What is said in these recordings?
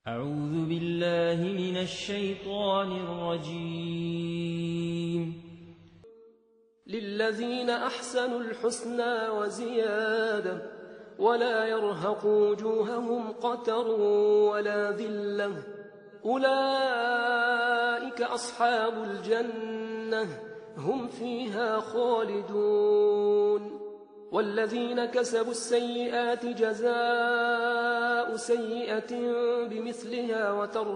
أعوذ بالله من الشيطان الرجيم. للذين أحسنوا الحسنى وزيادة ولا يرهق وجوههم قتر ولا ذلة أولئك أصحاب الجنة هم فيها خالدون. والذين كسبوا السيئات جزاء سيئة بمثلها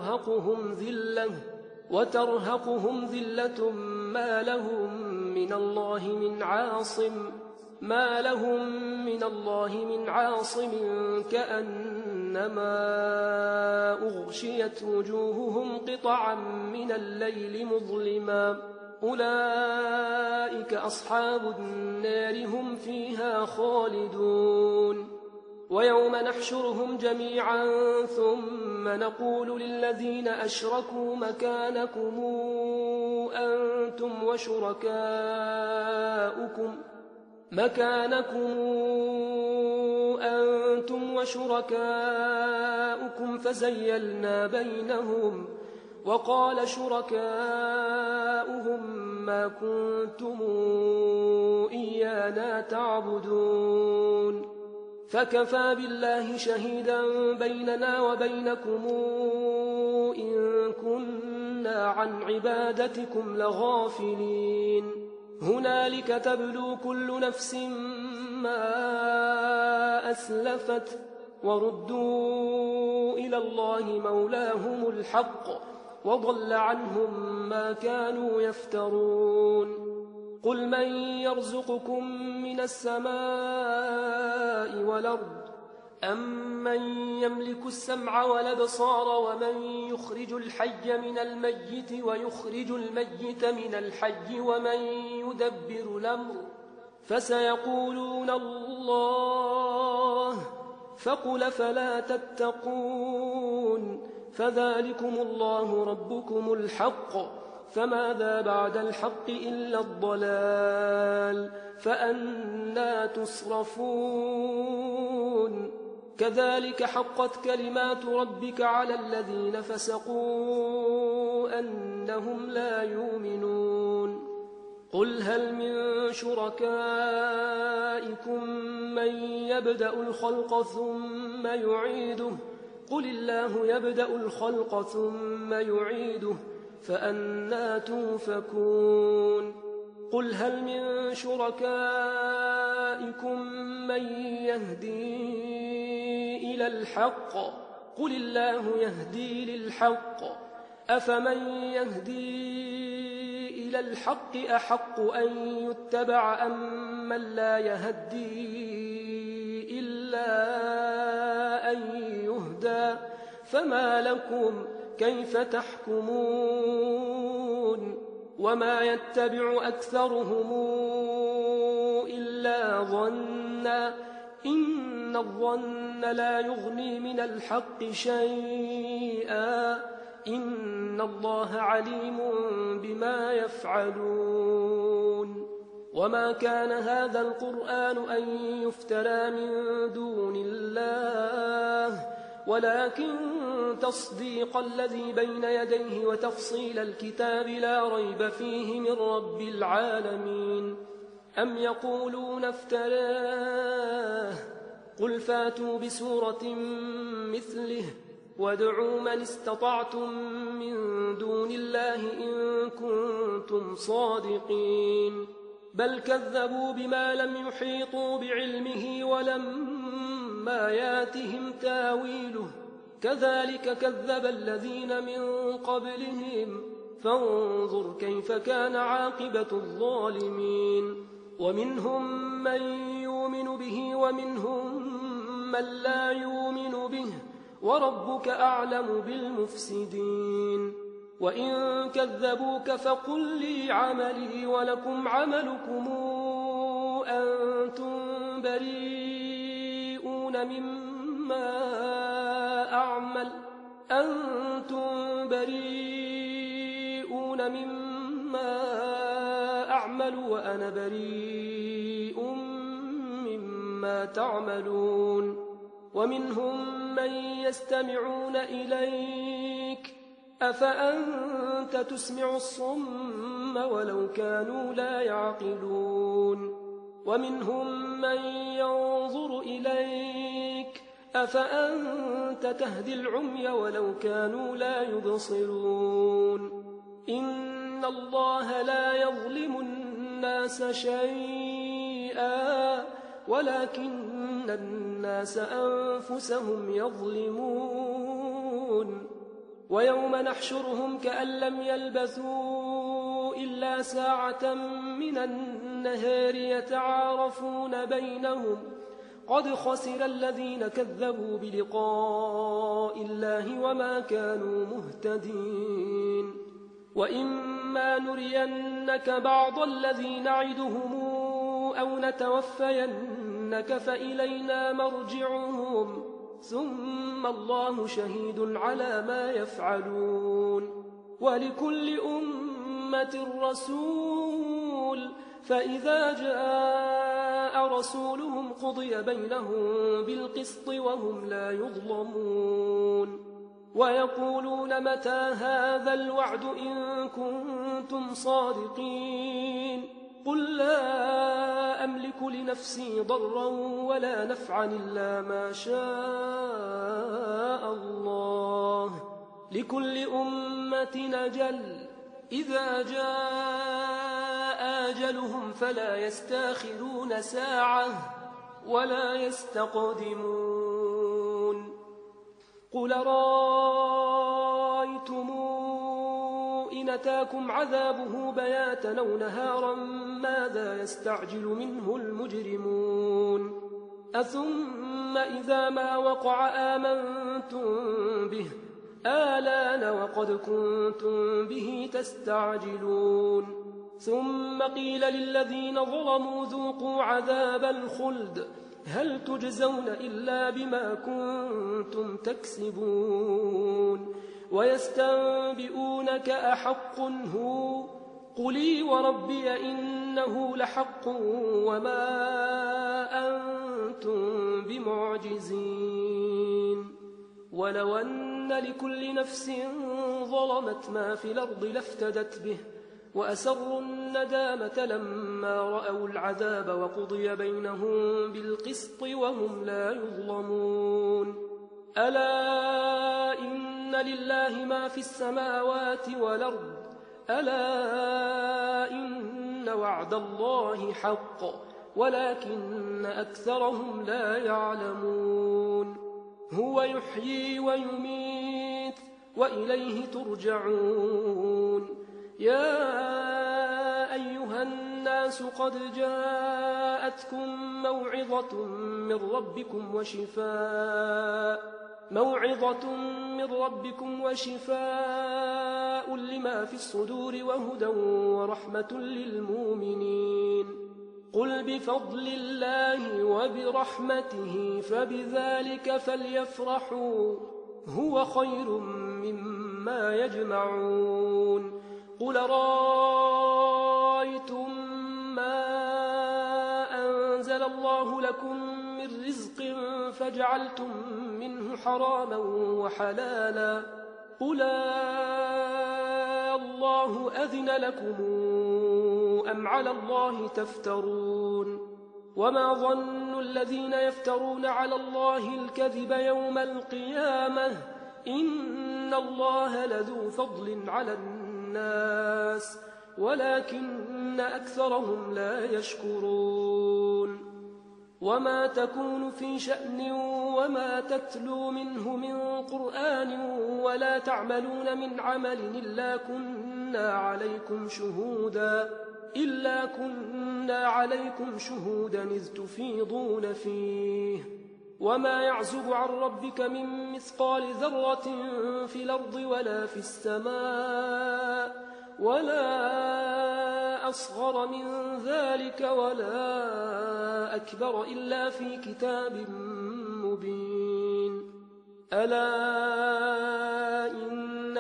وترهقهم ذلة ما لهم من الله من عاصم كأنما أغشيت وجوههم قطعا من الليل مظلما أولئك أصحاب النار هم فيها خالدون. ويوم نحشرهم جميعا ثم نقول للذين أشركوا مكانكم أنتم وشركاؤكم فزيلنا بينهم وقال شركاؤهم ما كنتم إيانا تعبدون فكفى بالله شهيدا بيننا وبينكم إن كنا عن عبادتكم لغافلين. هنالك تبلو كل نفس ما أسلفت وردوا إلى الله مولاهم الحق وضل عنهم ما كانوا يفترون. قل من يرزقكم من السماء والأرض أمن يملك السمع والأبصار ومن يخرج الحي من الميت ويخرج الميت من الحي ومن يدبر الأمر فسيقولون الله فقل فلا تتقون فذلكم الله ربكم الحق فماذا بعد الحق إلا الضلال فأنى تصرفون. كذلك حقت كلمات ربك على الذين فسقوا أنهم لا يؤمنون. قل هل من شركائكم من يبدأ الخلق ثم يعيده قل الله يبدأ الخلق ثم يعيده فأنى توفكون. قل هل من شركائكم من يهدي إلى الحق قل الله يهدي للحق أفمن يهدي إلى الحق أحق أن يتبع أم من لا يهدي إلا أن يهدى فما لكم كيف تحكمون. وما يتبع أكثرهم إلا ظنا إن الظن لا يغني من الحق شيئا إن الله عليم بما يفعلون. وما كان هذا القرآن أن يفترى من دون الله ولكن تصديق الذي بين يديه وتفصيل الكتاب لا ريب فيه من رب العالمين. أم يقولون افتراه قل فاتوا بسورة مثله وادعوا من استطعتم من دون الله إن كنتم صادقين. بل كذبوا بما لم يحيطوا بعلمه ولما ياتهم تاويله كذلك كذب الذين من قبلهم فانظر كيف كان عاقبة الظالمين. ومنهم من يؤمن به ومنهم من لا يؤمن به وربك أعلم بالمفسدين. وإن كذبوك فقل لي عملي ولكم عملكم أنتم بريئون مما أعمل وأنا بريء مما تعملون. ومنهم من يستمعون إليك أفأنت تسمع الصم ولو كانوا لا يعقلون ومنهم من ينظر إليك أفأنت تهدي العمي ولو كانوا لا يبصرون إن الله لا يظلم الناس شيئا ولكن الناس أنفسهم يظلمون ويوم نحشرهم كأن لم يلبثوا إلا ساعة من النهار يتعارفون بينهم قد خسر الذين كذبوا بلقاء الله وما كانوا مهتدين وإما نرينك بعض الذي نعدهم أو نتوفينك فإلينا مرجعهم ثم الله شهيد على ما يفعلون ولكل أمة رسول فإذا جاء رسولهم قضي بينهم بالقسط وهم لا يظلمون ويقولون متى هذا الوعد إن كنتم صادقين قل لا أملك لنفسي ضرا ولا نفعا إلا ما شاء الله لكل أمة أجل إذا جاء أجلهم فلا يستأخرون ساعة ولا يستقدمون قل رأيتم إن أتاكم عذابه بياتا أو نهارا ماذا يستعجل منه المجرمون أثم إذا ما وقع آمنتم به آلان وقد كنتم به تستعجلون ثم قيل للذين ظلموا ذوقوا عذاب الخلد هل تجزون إلا بما كنتم تكسبون ويستنبئونك أحق هو قلي وربي إنه لحق وما أنتم بمعجزين ولو أن لكل نفس ظلمت ما في الأرض لافتدت به وأسروا الندامة لما رأوا العذاب وقضي بينهم بالقسط وهم لا يظلمون ألا إن لله ما في السماوات والأرض ألا إن وعد الله حق ولكن أكثرهم لا يعلمون هو يحيي ويميت وإليه ترجعون يا أيها الناس قد جاءتكم موعظة من ربكم وشفاء لما في الصدور وهدى ورحمة للمؤمنين قل بفضل الله وبرحمته فبذلك فليفرحوا هو خير مما يجمعون قل رأيتم ما أنزل الله لكم من رزق فجعلتم منه حراما وحلالا قل الله أذن لكم أم على الله تفترون وما ظن الذين يفترون على الله الكذب يوم القيامة إن الله لذو فضل على الناس ولكن أكثرهم لا يشكرون وما تكون في شأن وما تتلو منه من قرآن ولا تعملون من عمل إلا كنا عليكم شهودا إذ تفيضون فيه وما يعزب عن ربك من مثقال ذرة في الأرض ولا في السماء ولا أصغر من ذلك ولا أكبر إلا في كتاب مبين ألا إن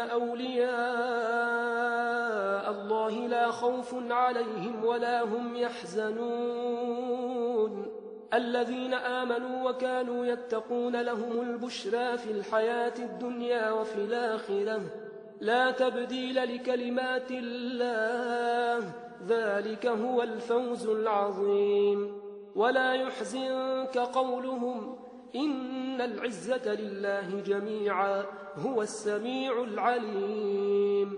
أولياء الله لا خوف عليهم ولا هم يحزنون الذين آمنوا وكانوا يتقون لهم البشرى في الحياة الدنيا وفي الآخرة لا تبديل لكلمات الله ذلك هو الفوز العظيم ولا يحزنك قولهم إن العزة لله جميعا هو السميع العليم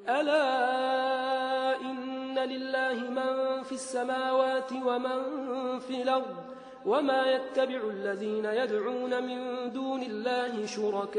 ألا إن لله من في السماوات ومن في الأرض وما يتبع الذين يدعون من دون الله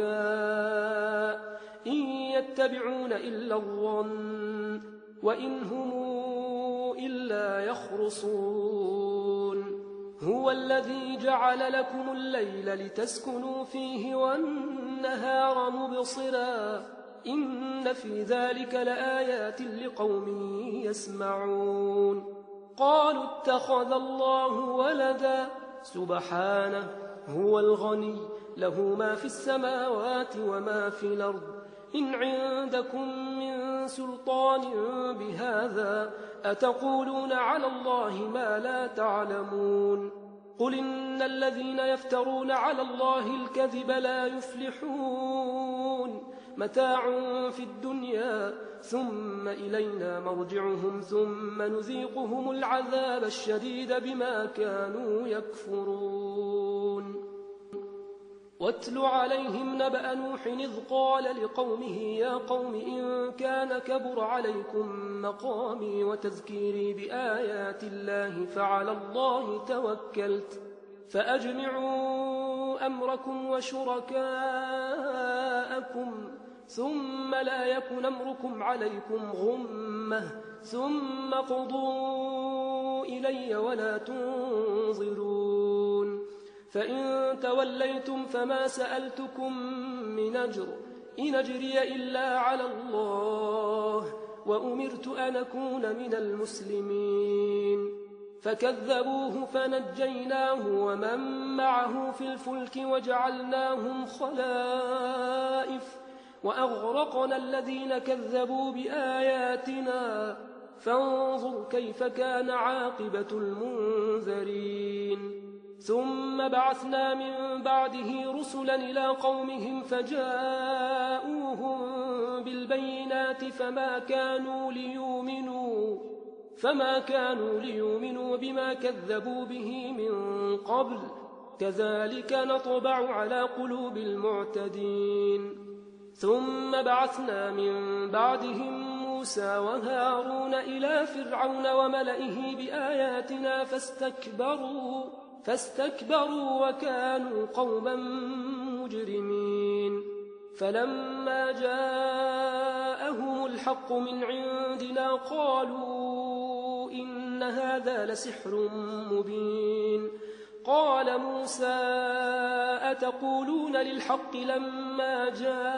شركاء إن يتبعون إلا الظن وإن هم إلا يخرصون هو الذي جعل لكم الليل لتسكنوا فيه والنهار مبصرا إن في ذلك لآيات لقوم يسمعون قالوا اتخذ الله ولدا سبحانه هو الغني له ما في السماوات وما في الأرض إن عندكم من سلطان بهذا أتقولون على الله ما لا تعلمون قل إن الذين يفترون على الله الكذب لا يفلحون متاع في الدنيا ثم إلينا مرجعهم ثم نذيقهم العذاب الشديد بما كانوا يكفرون واتل عليهم نبأ نوح إذ قال لقومه يا قوم إن كان كبر عليكم مقامي وتذكيري بآيات الله فعلى الله توكلت فأجمعوا أمركم وشركاءكم ثم لا يكن أمركم عليكم غمة ثم قضوا إلي ولا تنظرون فإن توليتم فما سألتكم من أجر إن أجري إلا على الله وأمرت أن أكون من المسلمين فكذبوه فنجيناه ومن معه في الفلك وجعلناهم خلائف وأغرقنا الذين كذبوا بآياتنا فانظر كيف كان عاقبة المنذرين ثم بعثنا من بعده رسلا إلى قومهم فجاءوهم بالبينات فما كانوا ليؤمنوا بما كذبوا به من قبل كذلك نطبع على قلوب المعتدين ثم بعثنا من بعدهم موسى وهارون إلى فرعون وملئه بآياتنا فاستكبروا وكانوا قوما مجرمين فلما جاءهم الحق من عندنا قالوا إن هذا لسحر مبين قال موسى أتقولون للحق لما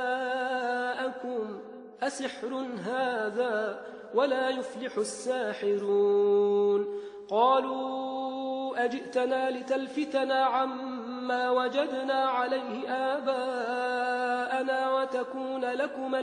جاءكم أسحر هذا ولا يفلح الساحرون قالوا أجئتنا لتلفتنا عما وجدنا عليه آباءنا وتكون لكما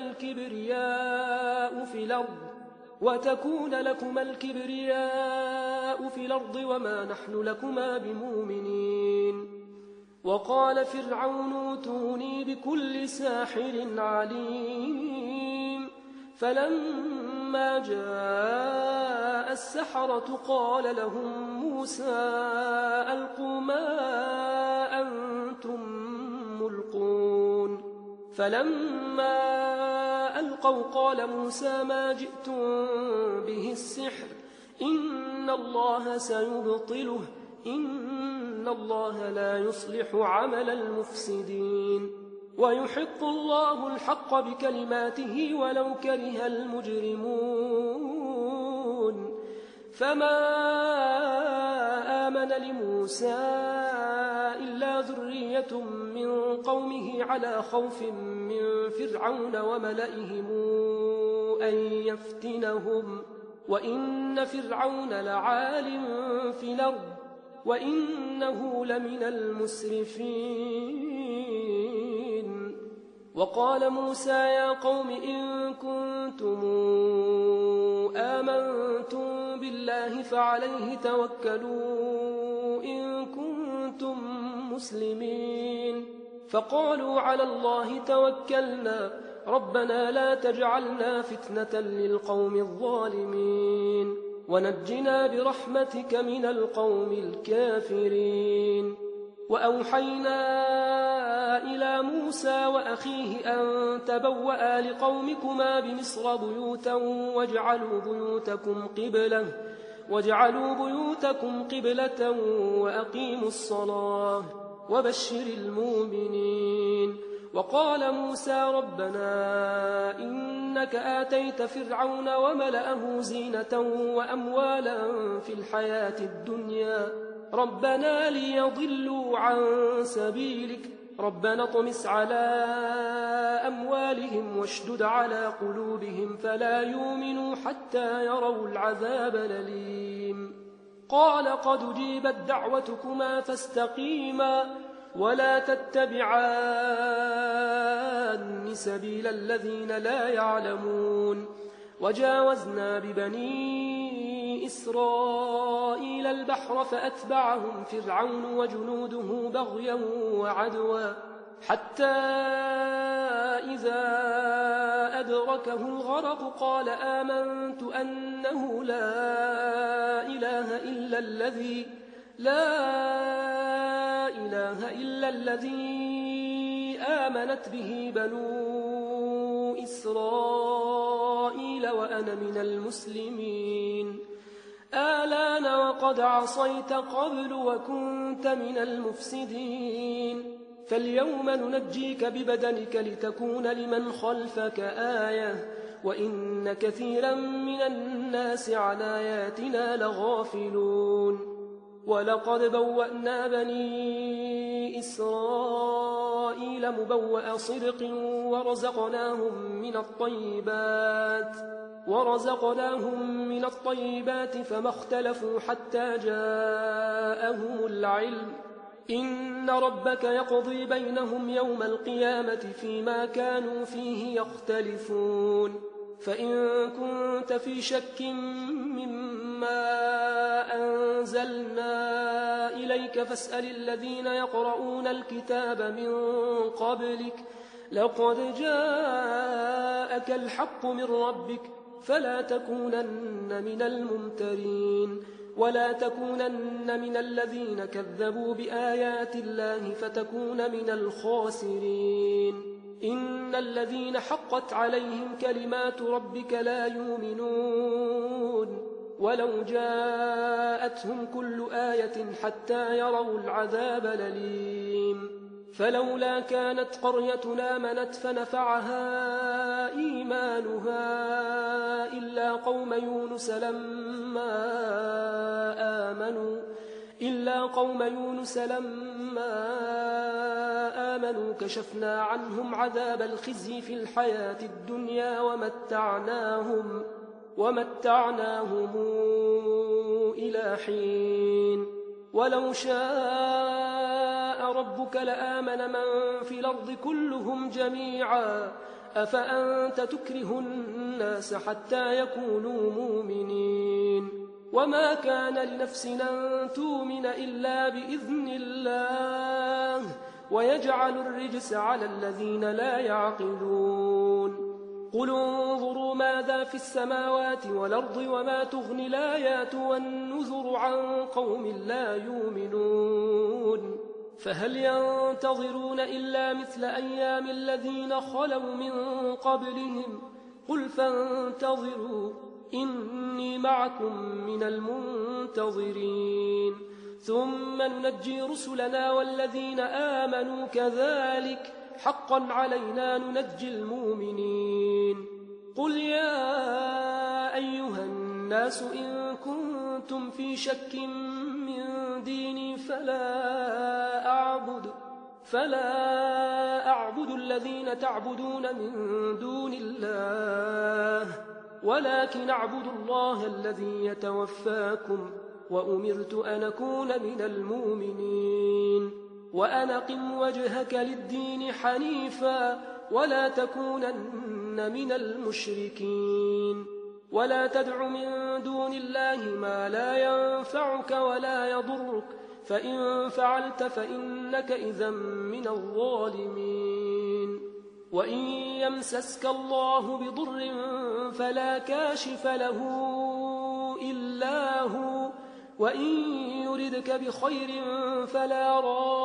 الكبرياء في الأرض وما نحن لكما بمؤمنين وقال فرعون ائتوني بكل ساحر عليم فلما جاء السحرة قال لهم موسى ألقوا ما أنتم ملقون فلما ألقوا قال موسى ما جئتم به السحر إن الله سيبطله إن الله لا يصلح عمل المفسدين ويحق الله الحق بكلماته ولو كره المجرمون فما آمن لموسى إلا ذرية من قومه على خوف من فرعون وملئهم أن يفتنهم وإن فرعون لعال في الأرض وإنه لمن المسرفين وقال موسى يا قوم إن كنتم آمنتم بالله فعليه توكلوا إن كنتم كنتم مسلمين. فقالوا على الله توكلنا ربنا لا تجعلنا فتنة للقوم الظالمين ونجنا برحمتك من القوم الكافرين. وأوحينا إلى موسى وأخيه أن تبوأ لقومكما بمصر بيوتا واجعلوا بيوتكم قبلة وأقيموا الصلاة وبشر المؤمنين. وقال موسى ربنا إنك آتيت فرعون وملأه زينة وأموالا في الحياة الدنيا ربنا ليضلوا عن سبيلك ربنا اطمس على أموالهم واشدد على قلوبهم فلا يؤمنوا حتى يروا العذاب الأليم. قال قد أجيبت دعوتكما فاستقيما ولا تتبعان سبيل الذين لا يعلمون. وجاوزنا ببني إسرائيل البحر فأتبعهم فرعون وجنوده بغيا وعدوا حتى إذا أدركه الغرق قال آمنت أنه لا إله إلا الذي آمنت به بنو إسرائيل وأنا من المسلمين. آلان وقد عصيت قبل وكنت من المفسدين. فاليوم ننجيك ببدنك لتكون لمن خلفك آية وإن كثيرا من الناس عن آياتنا لغافلون. ولقد بوأنا بني إسرائيل مبوأ صدق ورزقناهم من الطيبات فما اختلفوا حتى جاءهم العلم. إن ربك يقضي بينهم يوم القيامة فيما كانوا فيه يختلفون. فإن كنت في شك مما أنزلنا إليك فاسأل الذين يقرؤون الكتاب من قبلك لقد جاءك الحق من ربك فلا تكونن من الممترين ولا تكونن من الذين كذبوا بآيات الله فتكون من الخاسرين. إن الذين حقت عليهم كلمات ربك لا يؤمنون ولو جاءتهم كل آية حتى يروا العذاب الأليم. فلولا كانت قرية آمنت فنفعها إيمانها إلا قوم يونس لما آمنوا كشفنا عنهم عذاب الخزي في الحياة الدنيا ومتعناهم إلى حين. ولو شاء ربك لآمن من في الأرض كلهم جميعا أفأنت تكره الناس حتى يكونوا مؤمنين. وما كان لنفس أن تؤمن إلا بإذن الله ويجعل الرجس على الذين لا يعقلون. قل انظروا ماذا في السماوات والأرض وما تغني الآيات والنذر عن قوم لا يؤمنون. فهل ينتظرون إلا مثل أيام الذين خلوا من قبلهم قل فانتظروا إني معكم من المنتظرين. ثم ننجي رسلنا والذين آمنوا كذلك حقا علينا ننجي المؤمنين. قل يا أيها الناس إن كنتم في شك من ديني فلا أعبد الذين تعبدون من دون الله ولكن أعبد الله الذي يتوفاكم وأمرت أن أكون من المؤمنين. وأن أقم وجهك للدين حنيفا ولا تكونن من المشركين. ولا تدع من دون الله ما لا ينفعك ولا يضرك فإن فعلت فإنك إذا من الظالمين. وإن يمسسك الله بضر فلا كاشف له إلا هو، وإن يردك بخير فلا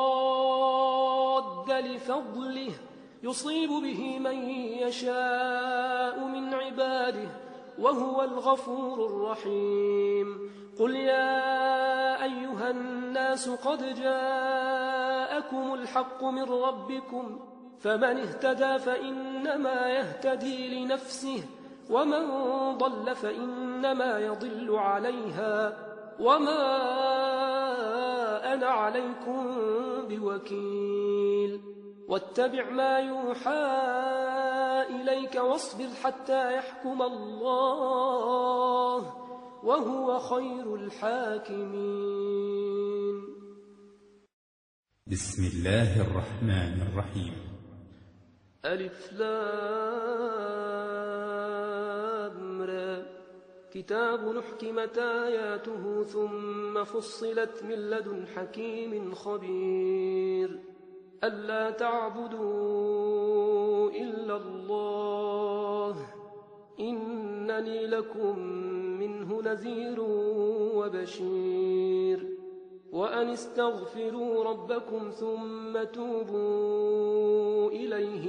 راد لفضله يصيب به من يشاء من عباده وهو الغفور الرحيم. قل يا أيها الناس قد جاءكم الحق من ربكم، فمن اهتدى فإنما يهتدي لنفسه، ومن ضل فإنما يضل عليها، وما أنا عليكم بوكيل. واتبع ما يوحى إليك واصبر حتى يحكم الله وهو خير الحاكمين. بسم الله الرحمن الرحيم. ألف لام را، كتاب أحكمت آياته ثم فصلت من لدن حكيم خبير. ألا تعبدوا إلا الله إنني لكم منه نذير وبشير. وأن استغفروا ربكم ثم توبوا إليه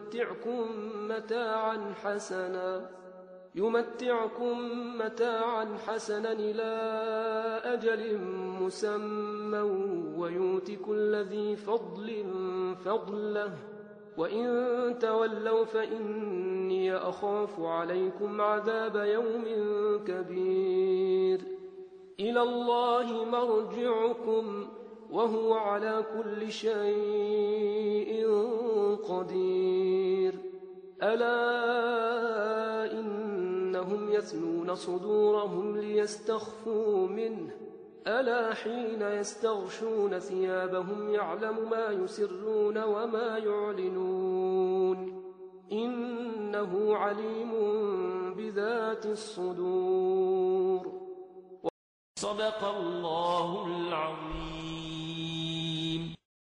يمتعكم متاعا حسنا إلى أجل مسمى ويؤت كل ذي فضل فضله، وإن تولوا فإني أخاف عليكم عذاب يوم كبير. إلى الله مرجعكم وهو على كل شيء قدير. ألا إنهم يثنون صدورهم ليستخفوا منه، ألا حين يستغشون ثيابهم يعلم ما يسرون وما يعلنون، إنه عليم بذات الصدور. صدق الله العظيم.